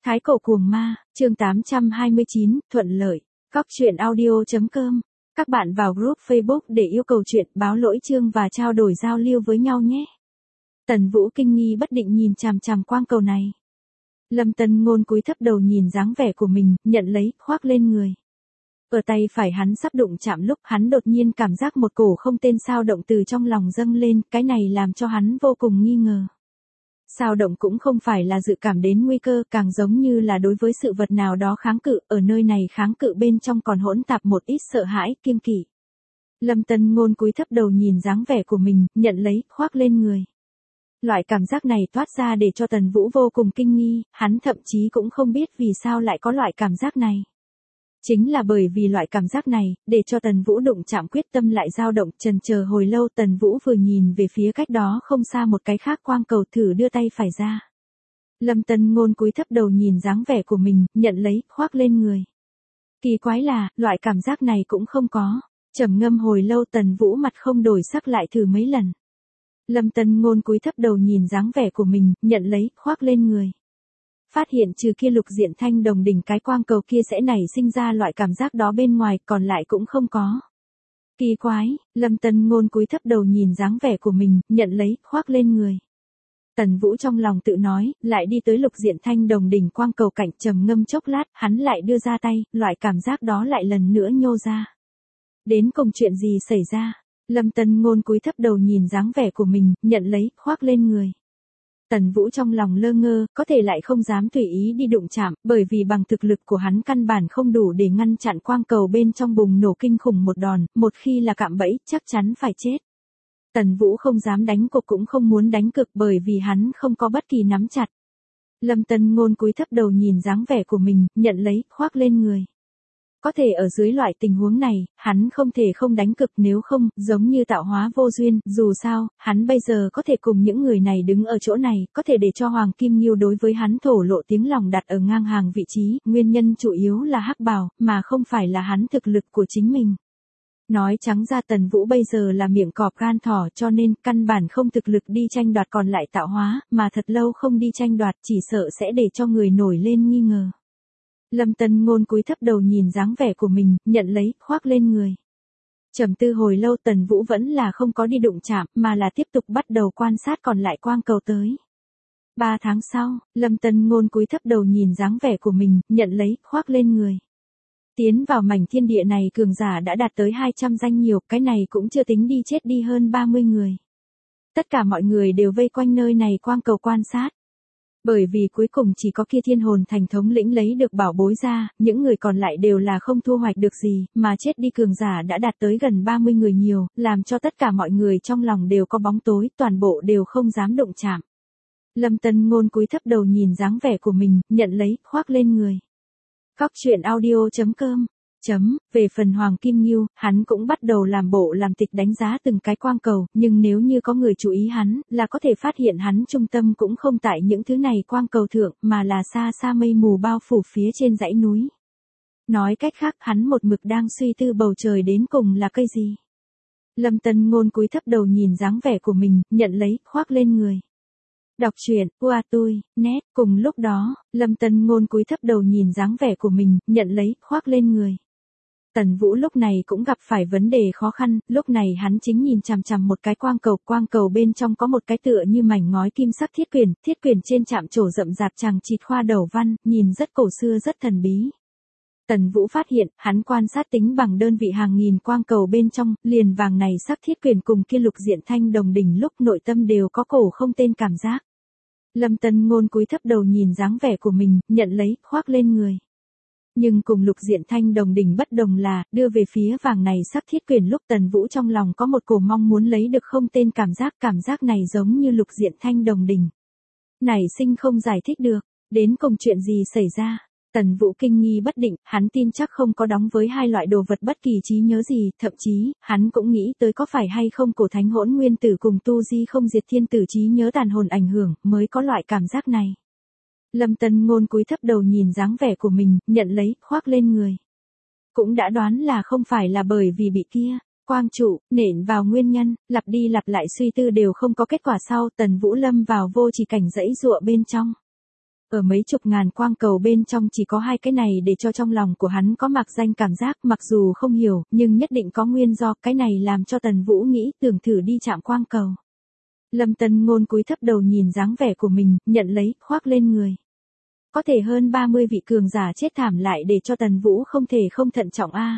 Thái cổ cuồng ma, chương 829, thuận lợi. Góc truyện audio.com. Các bạn vào group Facebook để yêu cầu chuyện, báo lỗi chương và trao đổi giao lưu với nhau nhé. Tần Vũ kinh nghi bất định nhìn chằm chằm quang cầu này. Lâm Tân Ngôn cúi thấp đầu nhìn dáng vẻ của mình, nhận lấy, khoác lên người. Ở tay phải hắn sắp đụng chạm lúc hắn đột nhiên cảm giác một cổ không tên sao động từ trong lòng dâng lên, cái này làm cho hắn vô cùng nghi ngờ. Sao động cũng không phải là dự cảm đến nguy cơ, càng giống như là đối với sự vật nào đó kháng cự, ở nơi này kháng cự bên trong còn hỗn tạp một ít sợ hãi, kiêng kỵ. Lâm Tân Ngôn cúi thấp đầu nhìn dáng vẻ của mình, nhận lấy, khoác lên người. Loại cảm giác này toát ra để cho Tần Vũ vô cùng kinh nghi, hắn thậm chí cũng không biết vì sao lại có loại cảm giác này. Chính là bởi vì loại cảm giác này, để cho Tần Vũ đụng chạm quyết tâm lại dao động, chần chờ hồi lâu Tần Vũ vừa nhìn về phía cách đó không xa một cái khác quang cầu thử đưa tay phải ra. Lâm Tân Ngôn cúi thấp đầu nhìn dáng vẻ của mình, nhận lấy, khoác lên người. Kỳ quái là, loại cảm giác này cũng không có. Trầm ngâm hồi lâu Tần Vũ mặt không đổi sắc lại thử mấy lần. Lâm Tân Ngôn cúi thấp đầu nhìn dáng vẻ của mình, nhận lấy, khoác lên người. Phát hiện trừ kia lục diện thanh đồng đỉnh cái quang cầu kia sẽ nảy sinh ra loại cảm giác đó bên ngoài, còn lại cũng không có. Kỳ quái, Lâm Tân Ngôn cúi thấp đầu nhìn dáng vẻ của mình, nhận lấy, khoác lên người. Tần Vũ trong lòng tự nói, lại đi tới lục diện thanh đồng đỉnh quang cầu cạnh, trầm ngâm chốc lát, hắn lại đưa ra tay, loại cảm giác đó lại lần nữa nhô ra. Đến cùng chuyện gì xảy ra? Lâm Tân Ngôn cúi thấp đầu nhìn dáng vẻ của mình, nhận lấy, khoác lên người. Tần Vũ trong lòng lơ ngơ, có thể lại không dám tùy ý đi đụng chạm, bởi vì bằng thực lực của hắn căn bản không đủ để ngăn chặn quang cầu bên trong bùng nổ kinh khủng một đòn, một khi là cạm bẫy, chắc chắn phải chết. Tần Vũ không dám đánh cuộc cũng không muốn đánh cực bởi vì hắn không có bất kỳ nắm chặt. Lâm Tân Ngôn cúi thấp đầu nhìn dáng vẻ của mình, nhận lấy, khoác lên người. Có thể ở dưới loại tình huống này, hắn không thể không đánh cực, nếu không, giống như tạo hóa vô duyên, dù sao, hắn bây giờ có thể cùng những người này đứng ở chỗ này, có thể để cho Hoàng Kim Nghiêu đối với hắn thổ lộ tiếng lòng đặt ở ngang hàng vị trí, nguyên nhân chủ yếu là hắc bào, mà không phải là hắn thực lực của chính mình. Nói trắng ra Tần Vũ bây giờ là miệng cọp gan thỏ, cho nên căn bản không thực lực đi tranh đoạt còn lại tạo hóa, mà thật lâu không đi tranh đoạt chỉ sợ sẽ để cho người nổi lên nghi ngờ. Lâm Tân Ngôn cúi thấp đầu nhìn dáng vẻ của mình, nhận lấy, khoác lên người. Trầm tư hồi lâu Tần Vũ vẫn là không có đi đụng chạm, mà là tiếp tục bắt đầu quan sát còn lại quang cầu tới. 3 tháng sau, Lâm Tân Ngôn cúi thấp đầu nhìn dáng vẻ của mình, nhận lấy, khoác lên người. Tiến vào mảnh thiên địa này cường giả đã đạt tới 200 danh nhiều, cái này cũng chưa tính đi chết đi hơn 30 người. Tất cả mọi người đều vây quanh nơi này quang cầu quan sát. Bởi vì cuối cùng chỉ có kia Thiên Hồn Thành thống lĩnh lấy được bảo bối ra, những người còn lại đều là không thu hoạch được gì, mà chết đi cường giả đã đạt tới gần 30 người nhiều, làm cho tất cả mọi người trong lòng đều có bóng tối, toàn bộ đều không dám động chạm. Lâm Tân Ngôn cúi thấp đầu nhìn dáng vẻ của mình, nhận lấy, khoác lên người. Góc truyện audio.com. Về phần Hoàng Kim Nghiêu, hắn cũng bắt đầu làm bộ làm tịch đánh giá từng cái quang cầu, nhưng nếu như có người chú ý hắn, là có thể phát hiện hắn trung tâm cũng không tại những thứ này quang cầu thượng, mà là xa xa mây mù bao phủ phía trên dãy núi. Nói cách khác, hắn một mực đang suy tư bầu trời đến cùng là cây gì. Lâm Tân Ngôn cúi thấp đầu nhìn dáng vẻ của mình, nhận lấy, khoác lên người. Đọc truyện, net, cùng lúc đó, Lâm Tân Ngôn cúi thấp đầu nhìn dáng vẻ của mình, nhận lấy, khoác lên người. Tần Vũ lúc này cũng gặp phải vấn đề khó khăn, lúc này hắn chính nhìn chằm chằm một cái quang cầu bên trong có một cái tựa như mảnh ngói kim sắc thiết quyển trên chạm trổ rậm rạp chằng chịt khoa đầu văn, nhìn rất cổ xưa rất thần bí. Tần Vũ phát hiện, hắn quan sát tính bằng đơn vị hàng nghìn quang cầu bên trong, liền vàng này sắc thiết quyển cùng kia lục diện thanh đồng đỉnh lúc nội tâm đều có cổ không tên cảm giác. Lâm Tân Ngôn cúi thấp đầu nhìn dáng vẻ của mình, nhận lấy, khoác lên người. Nhưng cùng lục diện thanh đồng đỉnh bất đồng là, đưa về phía vàng này sắc thiết quyển lúc Tần Vũ trong lòng có một cổ mong muốn lấy được không tên cảm giác này giống như lục diện thanh đồng đỉnh. Nảy sinh không giải thích được, đến cùng chuyện gì xảy ra. Tần Vũ kinh nghi bất định, hắn tin chắc không có đóng với hai loại đồ vật bất kỳ trí nhớ gì, thậm chí, hắn cũng nghĩ tới có phải hay không cổ thánh hỗn nguyên tử cùng tu di không diệt thiên tử trí nhớ tàn hồn ảnh hưởng, mới có loại cảm giác này. Lâm Tân Ngôn cúi thấp đầu nhìn dáng vẻ của mình, nhận lấy, khoác lên người. Cũng đã đoán là không phải là bởi vì bị kia quang trụ nện vào nguyên nhân, lặp đi lặp lại suy tư đều không có kết quả sau, Tần Vũ lâm vào vô trì cảnh dãy giụa bên trong. Ở mấy chục ngàn quang cầu bên trong chỉ có hai cái này để cho trong lòng của hắn có mạc danh cảm giác, mặc dù không hiểu, nhưng nhất định có nguyên do, cái này làm cho Tần Vũ nghĩ tưởng thử đi chạm quang cầu. Lâm Tân Ngôn cúi thấp đầu nhìn dáng vẻ của mình, nhận lấy, khoác lên người. Có thể hơn 30 vị cường giả chết thảm lại để cho Tần Vũ không thể không thận trọng a.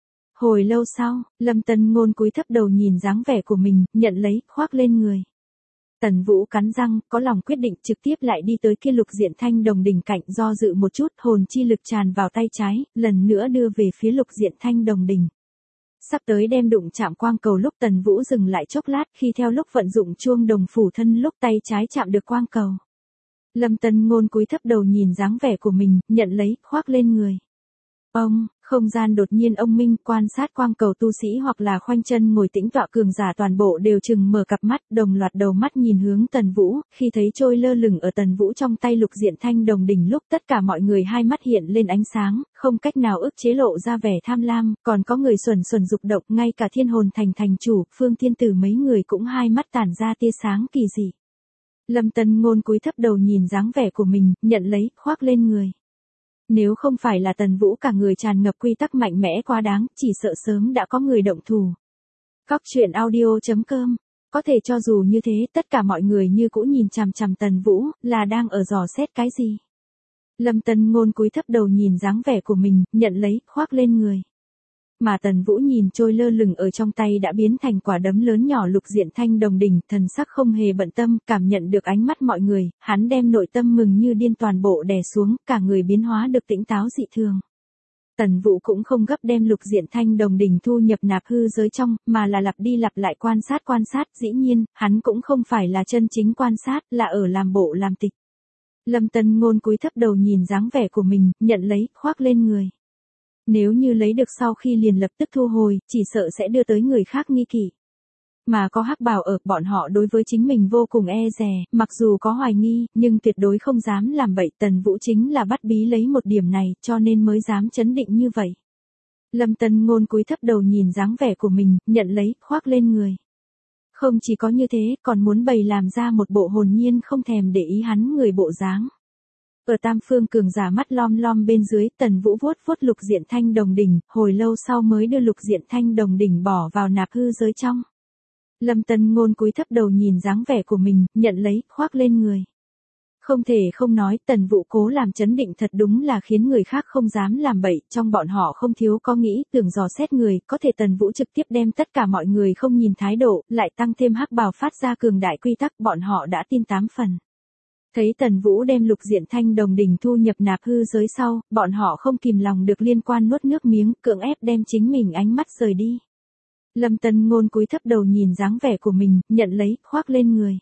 Hồi lâu sau, Lâm Tân Ngôn cúi thấp đầu nhìn dáng vẻ của mình, nhận lấy, khoác lên người. Tần Vũ cắn răng, có lòng quyết định trực tiếp lại đi tới kia Lục Diện Thanh Đồng đỉnh cạnh, do dự một chút, hồn chi lực tràn vào tay trái, lần nữa đưa về phía Lục Diện Thanh Đồng đỉnh. Sắp tới đem đụng chạm quang cầu lúc Tần Vũ dừng lại chốc lát, khi theo lúc vận dụng chuông đồng phủ thân lúc tay trái chạm được quang cầu. Lâm Tân Ngôn cúi thấp đầu nhìn dáng vẻ của mình, nhận lấy, khoác lên người. Ông, không gian đột nhiên ông minh, quan sát quang cầu tu sĩ hoặc là khoanh chân ngồi tĩnh tọa cường giả toàn bộ đều chừng mở cặp mắt, đồng loạt đầu mắt nhìn hướng Tần Vũ, khi thấy trôi lơ lửng ở Tần Vũ trong tay Lục Diện Thanh Đồng đỉnh lúc tất cả mọi người hai mắt hiện lên ánh sáng, không cách nào ức chế lộ ra vẻ tham lam, còn có người xuẩn xuẩn dục động, ngay cả Thiên Hồn Thành thành chủ, Phương Thiên Tử mấy người cũng hai mắt tản ra tia sáng kỳ dị. Lâm Tân Ngôn cúi thấp đầu nhìn dáng vẻ của mình, nhận lấy, khoác lên người. Nếu không phải là Tần Vũ cả người tràn ngập quy tắc mạnh mẽ quá đáng, chỉ sợ sớm đã có người động thủ. Các chuyện audio.com. Có thể cho dù như thế, tất cả mọi người như cũ nhìn chằm chằm Tần Vũ, là đang ở dò xét cái gì. Lâm Tân Ngôn cúi thấp đầu nhìn dáng vẻ của mình, nhận lấy, khoác lên người. Mà Tần Vũ nhìn trôi lơ lửng ở trong tay đã biến thành quả đấm lớn nhỏ Lục Diện Thanh Đồng đỉnh, thần sắc không hề bận tâm, cảm nhận được ánh mắt mọi người, hắn đem nội tâm mừng như điên toàn bộ đè xuống, cả người biến hóa được tĩnh táo dị thường. Tần Vũ cũng không gấp đem Lục Diện Thanh Đồng đỉnh thu nhập nạp hư giới trong, mà là lặp đi lặp lại quan sát, dĩ nhiên, hắn cũng không phải là chân chính quan sát, là ở làm bộ làm tịch. Lâm Tân Ngôn cúi thấp đầu nhìn dáng vẻ của mình, nhận lấy, khoác lên người. Nếu như lấy được sau khi liền lập tức thu hồi, chỉ sợ sẽ đưa tới người khác nghi kỵ. Mà có hắc bào ở, bọn họ đối với chính mình vô cùng e dè, mặc dù có hoài nghi, nhưng tuyệt đối không dám làm bậy. Tần Vũ chính là bắt bí lấy một điểm này, cho nên mới dám chấn định như vậy. Lâm Tân Ngôn cúi thấp đầu nhìn dáng vẻ của mình, nhận lấy, khoác lên người. Không chỉ có như thế, còn muốn bày làm ra một bộ hồn nhiên không thèm để ý hắn người bộ dáng. Ở tam phương cường giả mắt lom lom bên dưới, Tần Vũ vuốt vuốt Lục Diện Thanh Đồng đỉnh, hồi lâu sau mới đưa Lục Diện Thanh Đồng đỉnh bỏ vào nạp hư giới trong. Lâm Tân Ngôn cúi thấp đầu nhìn dáng vẻ của mình, nhận lấy, khoác lên người. Không thể không nói, Tần Vũ cố làm chấn định thật đúng là khiến người khác không dám làm bậy, trong bọn họ không thiếu có nghĩ, tưởng dò xét người, có thể Tần Vũ trực tiếp đem tất cả mọi người không nhìn thái độ, lại tăng thêm hắc bào phát ra cường đại quy tắc, bọn họ đã tin 8 phần. Thấy Tần Vũ đem Lục Diện Thanh Đồng đỉnh thu nhập nạp hư giới sau, bọn họ không kìm lòng được liên quan nuốt nước miếng, cưỡng ép đem chính mình ánh mắt rời đi. Lâm Tân Ngôn cúi thấp đầu nhìn dáng vẻ của mình, nhận lấy, khoác lên người.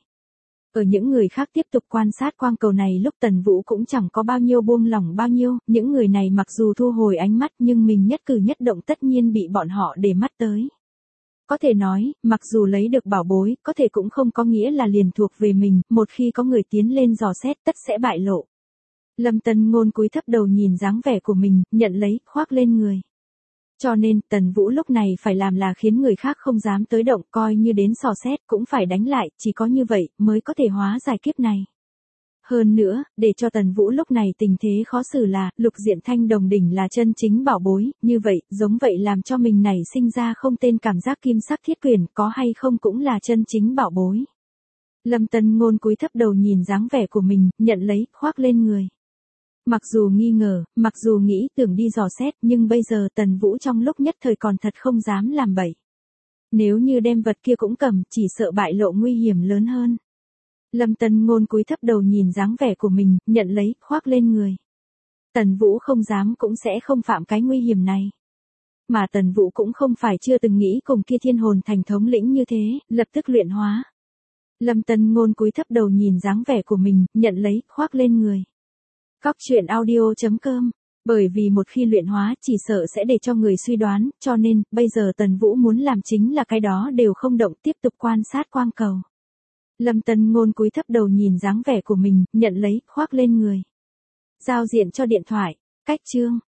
Ở những người khác tiếp tục quan sát quang cầu này lúc Tần Vũ cũng chẳng có bao nhiêu buông lỏng bao nhiêu, những người này mặc dù thu hồi ánh mắt nhưng mình nhất cử nhất động tất nhiên bị bọn họ để mắt tới. Có thể nói, mặc dù lấy được bảo bối, có thể cũng không có nghĩa là liền thuộc về mình, một khi có người tiến lên dò xét tất sẽ bại lộ. Lâm Tân Ngôn cúi thấp đầu nhìn dáng vẻ của mình, nhận lấy, khoác lên người. Cho nên, Tần Vũ lúc này phải làm là khiến người khác không dám tới động, coi như đến dò xét cũng phải đánh lại, chỉ có như vậy mới có thể hóa giải kiếp này. Hơn nữa, để cho Tần Vũ lúc này tình thế khó xử là, Lục Diện Thanh Đồng đỉnh là chân chính bảo bối, như vậy, giống vậy làm cho mình này sinh ra không tên cảm giác kim sắc thiết quyền, có hay không cũng là chân chính bảo bối. Lâm Tân Ngôn cúi thấp đầu nhìn dáng vẻ của mình, nhận lấy, khoác lên người. Mặc dù nghi ngờ, mặc dù nghĩ tưởng đi dò xét, nhưng bây giờ Tần Vũ trong lúc nhất thời còn thật không dám làm bậy. Nếu như đem vật kia cũng cầm, chỉ sợ bại lộ nguy hiểm lớn hơn. Lâm Tân Ngôn cúi thấp đầu nhìn dáng vẻ của mình, nhận lấy, khoác lên người. Tần Vũ không dám cũng sẽ không phạm cái nguy hiểm này. Mà Tần Vũ cũng không phải chưa từng nghĩ cùng kia Thiên Hồn Thành thống lĩnh như thế, lập tức luyện hóa. Lâm Tân Ngôn cúi thấp đầu nhìn dáng vẻ của mình, nhận lấy, khoác lên người. Các chuyện audio.com. Bởi vì một khi luyện hóa chỉ sợ sẽ để cho người suy đoán, cho nên, bây giờ Tần Vũ muốn làm chính là cái đó đều không động, tiếp tục quan sát quang cầu. Lâm Tân Ngôn cúi thấp đầu nhìn dáng vẻ của mình, nhận lấy, khoác lên người. Giao diện cho điện thoại. Cách chương.